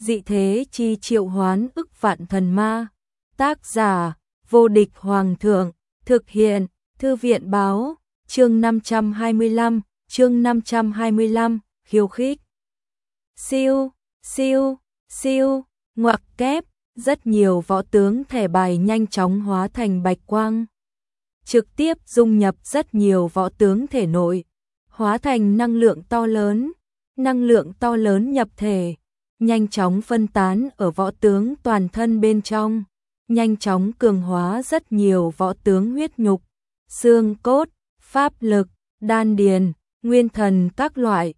dị thế chi triệu hoán ức vạn thần ma. Tác giả, vô địch hoàng thượng, thực hiện, thư viện báo, chương 525, khiêu khích. Siêu, siêu, siêu, ngoặc kép, rất nhiều võ tướng thẻ bài nhanh chóng hóa thành bạch quang. Trực tiếp dung nhập rất nhiều võ tướng thể nội, hóa thành năng lượng to lớn nhập thể, nhanh chóng phân tán ở võ tướng toàn thân bên trong, nhanh chóng cường hóa rất nhiều võ tướng huyết nhục, xương cốt, pháp lực, đan điền, nguyên thần các loại,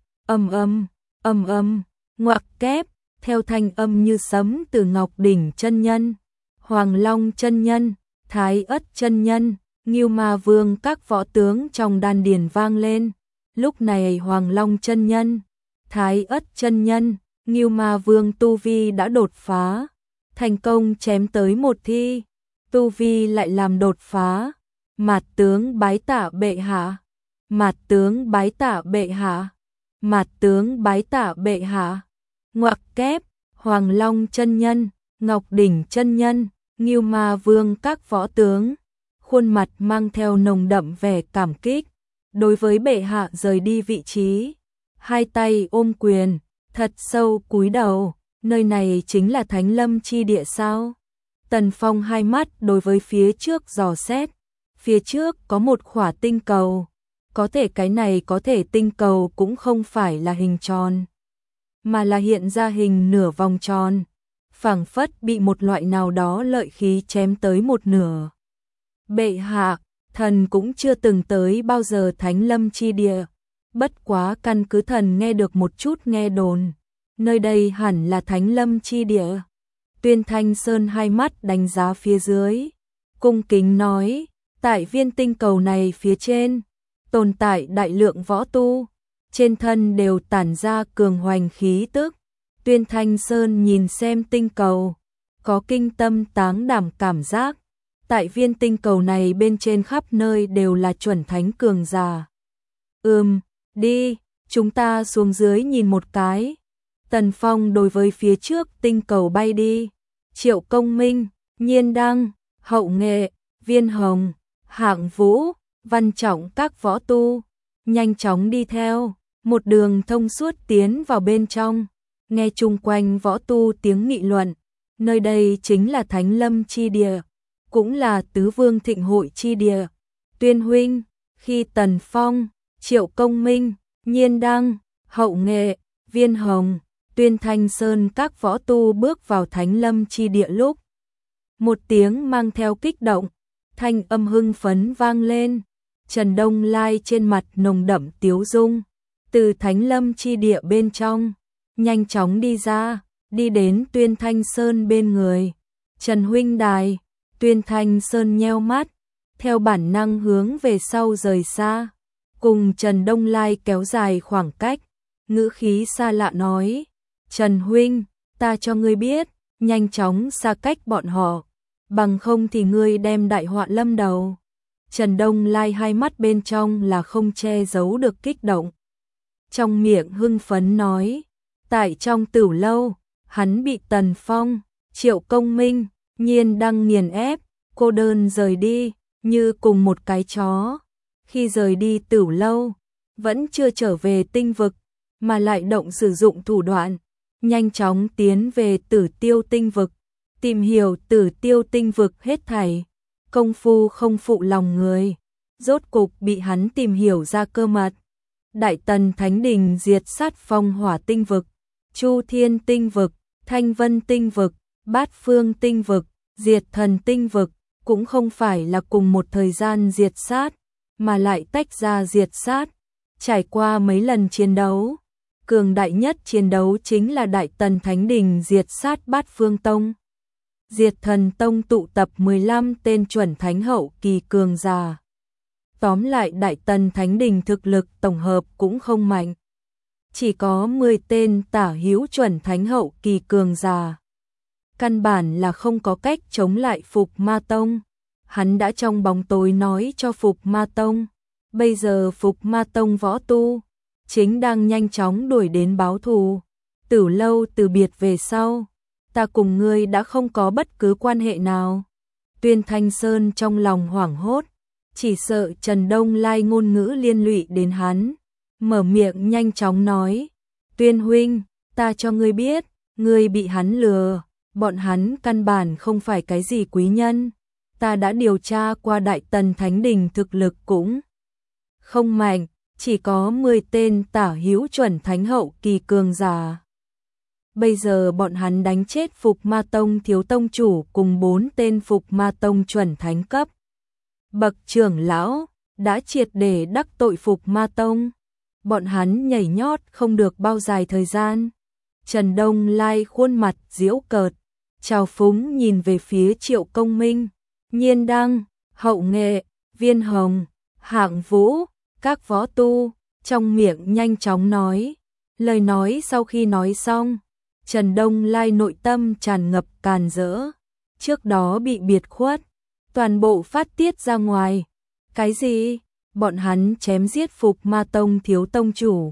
ngoặc kép, theo thanh âm như sấm từ Ngọc Đỉnh chân nhân, Hoàng Long chân nhân, Thái Ất chân nhân, Ngưu Ma Vương các võ tướng trong đan điền vang lên. Lúc này Hoàng Long chân nhân, Thái Ất chân nhân, Ngưu Ma Vương tu vi đã đột phá, thành công chém tới một thi, tu vi lại làm đột phá. Mạt tướng bái tạ bệ hạ, mạt tướng bái tạ bệ hạ, mạt tướng bái tạ bệ hạ. Ngoặc kép, Hoàng Long chân nhân, Ngọc Đỉnh chân nhân, Ngưu Ma Vương các võ tướng, khuôn mặt mang theo nồng đậm vẻ cảm kích, đối với bệ hạ rời đi vị trí, hai tay ôm quyền, thật sâu cúi đầu. Nơi này chính là Thánh Lâm chi địa sao? Tần Phong hai mắt đối với phía trước dò xét, phía trước có một khỏa tinh cầu, có thể cái này có thể tinh cầu cũng không phải là hình tròn, mà là hiện ra hình nửa vòng tròn, phảng phất bị một loại nào đó lợi khí chém tới một nửa. Bệ hạ, thần cũng chưa từng tới bao giờ Thánh Lâm chi địa, bất quá căn cứ thần nghe được một chút nghe đồn, nơi đây hẳn là Thánh Lâm chi địa. Tuyên Thanh Sơn hai mắt đánh giá phía dưới, cung kính nói, tại viên tinh cầu này phía trên, tồn tại đại lượng võ tu, trên thân đều tản ra cường hoành khí tức. Tuyên Thanh Sơn nhìn xem tinh cầu, có kinh tâm táng đảm cảm giác, tại viên tinh cầu này bên trên khắp nơi đều là chuẩn thánh cường giả. Đi, chúng ta xuống dưới nhìn một cái. Tần Phong đối với phía trước tinh cầu bay đi. Triệu Công Minh, Nhiên Đăng, Hậu Nghệ, Viên Hồng, Hạng Vũ, Văn Trọng các võ tu, nhanh chóng đi theo, một đường thông suốt tiến vào bên trong, nghe chung quanh võ tu tiếng nghị luận, nơi đây chính là Thánh Lâm chi địa, cũng là Tứ Vương Thịnh hội chi địa. Tuyên huynh, khi Tần Phong, Triệu Công Minh, Nhiên Đăng, Hậu Nghệ, Viên Hồng, Tuyên Thanh Sơn các võ tu bước vào Thánh Lâm chi địa lúc, một tiếng mang theo kích động, thanh âm hưng phấn vang lên. Trần Đông Lai trên mặt nồng đậm tiếu dung, từ Thánh Lâm chi địa bên trong, nhanh chóng đi ra, đi đến Tuyên Thanh Sơn bên người. Trần huynh đài, Tuyên Thanh Sơn nheo mắt, theo bản năng hướng về sau rời xa, cùng Trần Đông Lai kéo dài khoảng cách, ngữ khí xa lạ nói, Trần huynh, ta cho ngươi biết, nhanh chóng xa cách bọn họ, bằng không thì ngươi đem đại họa lâm đầu. Trần Đông Lai hai mắt bên trong là không che giấu được kích động, trong miệng hưng phấn nói, tại trong Tửu lâu, hắn bị Tần Phong, Triệu Công Minh, Nhiên Đăng nghiền ép, cô đơn rời đi, như cùng một cái chó. Khi rời đi Tửu lâu, vẫn chưa trở về tinh vực, mà lại động sử dụng thủ đoạn, nhanh chóng tiến về Tử Tiêu tinh vực, tìm hiểu Tử Tiêu tinh vực hết thảy. Công phu không phụ lòng người, rốt cục bị hắn tìm hiểu ra cơ mật. Đại Tần Thánh Đình diệt sát Phong Hỏa tinh vực, Chu Thiên tinh vực, Thanh Vân tinh vực, Bát Phương tinh vực, Diệt Thần tinh vực, cũng không phải là cùng một thời gian diệt sát, mà lại tách ra diệt sát. Trải qua mấy lần chiến đấu, cường đại nhất chiến đấu chính là Đại Tần Thánh Đình diệt sát Bát Phương tông. Diệt Thần tông tụ tập 15 tên chuẩn thánh hậu kỳ cường giả. Tóm lại Đại Tần Thánh Đình thực lực tổng hợp cũng không mạnh, chỉ có 10 tên tả hữu chuẩn thánh hậu kỳ cường giả. Căn bản là không có cách chống lại Phục Ma tông. Hắn đã trong bóng tối nói cho Phục Ma tông, bây giờ Phục Ma tông võ tu chính đang nhanh chóng đuổi đến báo thù, từ lâu từ biệt về sau, ta cùng ngươi đã không có bất cứ quan hệ nào. Tuyên Thanh Sơn trong lòng hoảng hốt, chỉ sợ Trần Đông Lai ngôn ngữ liên lụy đến hắn, mở miệng nhanh chóng nói, Tuyên huynh, ta cho ngươi biết, ngươi bị hắn lừa, bọn hắn căn bản không phải cái gì quý nhân, ta đã điều tra qua Đại Tần Thánh Đình thực lực cũng không mạnh, chỉ có 10 tên tả hữu chuẩn thánh hậu kỳ cường giả. Bây giờ bọn hắn đánh chết Phục Ma Tông thiếu tông chủ cùng 4 tên Phục Ma Tông chuẩn thánh cấp bậc trưởng lão, đã triệt để đắc tội Phục Ma Tông. Bọn hắn nhảy nhót không được bao dài thời gian. Trần Đông Lai khuôn mặt giễu cợt, trào phúng nhìn về phía Triệu Công Minh, Nhiên Đăng, Hậu Nghệ, Viên Hồng, Hạng Vũ, các võ tu, trong miệng nhanh chóng nói. Lời nói sau khi nói xong, Trần Đông Lai nội tâm tràn ngập càn rỡ, trước đó bị biệt khuất, toàn bộ phát tiết ra ngoài. Cái gì? Bọn hắn chém giết Phục Ma Tông thiếu tông chủ,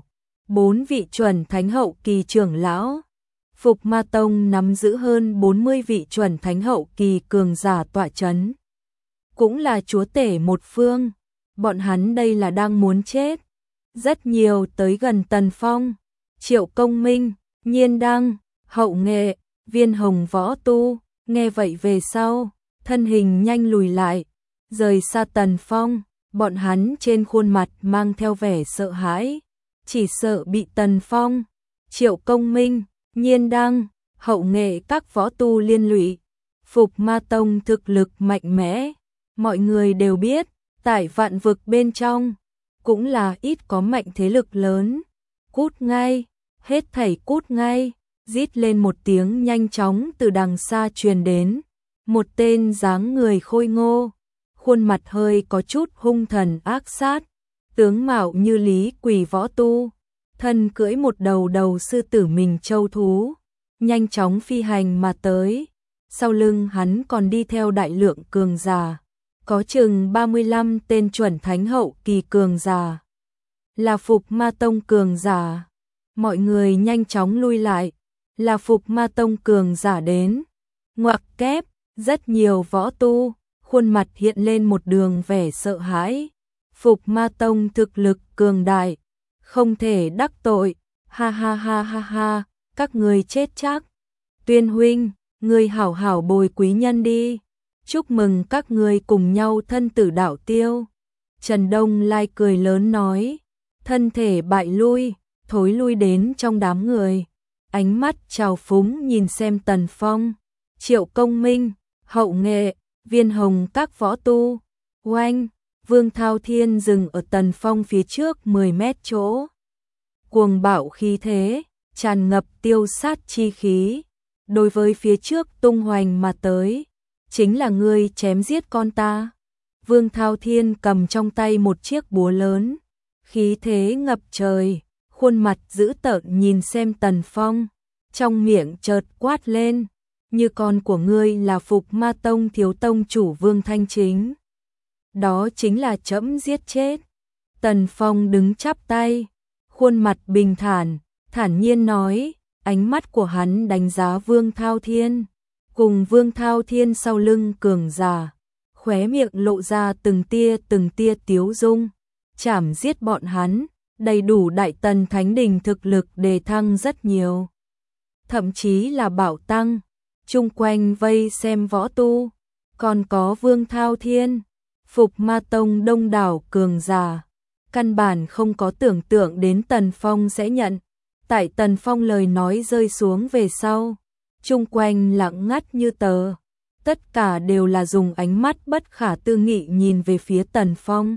4 vị chuẩn thánh hậu kỳ trưởng lão. Phục Ma Tông nắm giữ hơn 40 vị chuẩn thánh hậu kỳ cường giả tọa chấn, cũng là chúa tể một phương. Bọn hắn đây là đang muốn chết. Rất nhiều tới gần Tần Phong, Triệu Công Minh, Nhiên Đăng, Hậu Nghệ, Viên Hồng võ tu, nghe vậy về sau, thân hình nhanh lùi lại, rời xa Tần Phong. Bọn hắn trên khuôn mặt mang theo vẻ sợ hãi, chỉ sợ bị Tần Phong, Triệu Công Minh, Nhiên Đăng, Hậu Nghệ các võ tu liên lụy. Phục Ma Tông thực lực mạnh mẽ, mọi người đều biết, tại vạn vực bên trong, cũng là ít có mạnh thế lực lớn. Cút ngay, hết thảy cút ngay, rít lên một tiếng nhanh chóng từ đằng xa truyền đến. Một tên dáng người khôi ngô, khuôn mặt hơi có chút hung thần ác sát, tướng mạo như Lý Quỳ võ tu, thân cưỡi một đầu sư tử mình châu thú, nhanh chóng phi hành mà tới. Sau lưng hắn còn đi theo đại lượng cường giả, có chừng 35 tên chuẩn thánh hậu kỳ cường giả, là Phục Ma Tông cường giả. Mọi người nhanh chóng lui lại, là Phục Ma Tông cường giả đến. Ngoặc kép, rất nhiều võ tu, khuôn mặt hiện lên một đường vẻ sợ hãi. Phục Ma Tông thực lực cường đại, không thể đắc tội, ha ha ha ha ha, các người chết chắc. Tuyên huynh, người hảo hảo bồi quý nhân đi, chúc mừng các người cùng nhau thân tử đạo tiêu. Trần Đông Lai cười lớn nói, thân thể bại lui, thối lui đến trong đám người, ánh mắt trào phúng nhìn xem Tần Phong, Triệu Công Minh, Hậu Nghệ, Viên Hồng các võ tu. Oanh, Vương Thao Thiên dừng ở Tần Phong phía trước 10 mét chỗ. Cuồng bạo khí thế, tràn ngập tiêu sát chi khí. Đối với phía trước tung hoành mà tới, chính là ngươi chém giết con ta. Vương Thao Thiên cầm trong tay một chiếc búa lớn, khí thế ngập trời, khuôn mặt dữ tợn nhìn xem Tần Phong, trong miệng chợt quát lên, như con của ngươi là Phục Ma Tông thiếu tông chủ Vương Thanh Chính, đó chính là trẫm giết chết. Tần Phong đứng chắp tay, khuôn mặt bình thản, thản nhiên nói, ánh mắt của hắn đánh giá Vương Thao Thiên, cùng Vương Thao Thiên sau lưng cường giả, khóe miệng lộ ra từng tia tiếu dung, chảm giết bọn hắn, đầy đủ Đại Tần Thánh Đình thực lực đề thăng rất nhiều, thậm chí là bảo tăng. Chung quanh vây xem võ tu, còn có Vương Thao Thiên, Phục Ma Tông đông đảo cường giả, căn bản không có tưởng tượng đến Tần Phong sẽ nhận. Tại Tần Phong lời nói rơi xuống về sau, chung quanh lặng ngắt như tờ, tất cả đều là dùng ánh mắt bất khả tư nghị nhìn về phía Tần Phong.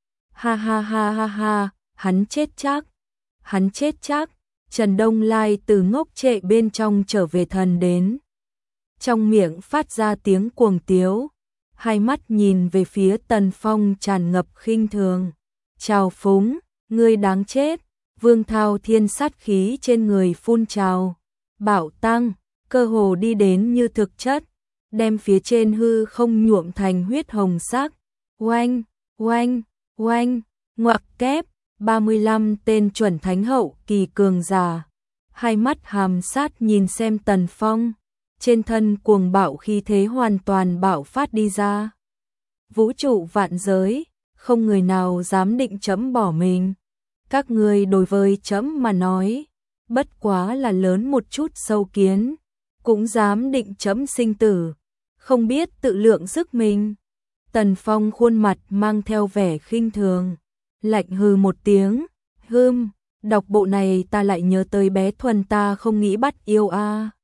Ha ha ha ha ha, hắn chết chắc, hắn chết chắc. Trần Đông Lai từ ngốc trệ bên trong trở về thần đến, trong miệng phát ra tiếng cuồng tiếu, hai mắt nhìn về phía Tần Phong tràn ngập khinh thường, trào phúng, ngươi đáng chết. Vương Thao Thiên sát khí trên người phun trào, bạo tăng, cơ hồ đi đến như thực chất, đem phía trên hư không nhuộm thành huyết hồng sắc. Oanh, oanh, oanh, ngoặc kép, 35 tên chuẩn thánh hậu kỳ cường giả, hai mắt hàm sát nhìn xem Tần Phong, trên thân cuồng bạo khí thế hoàn toàn bạo phát đi ra. Vũ trụ vạn giới, không người nào dám định trẫm bỏ mình. Các ngươi đối với trẫm mà nói, bất quá là lớn một chút sâu kiến, cũng dám định trẫm sinh tử, không biết tự lượng sức mình. Tần Phong khuôn mặt mang theo vẻ khinh thường, lạnh hừ một tiếng, đọc bộ này ta lại nhớ tới bé Thuần ta không nghĩ bắt yêu a.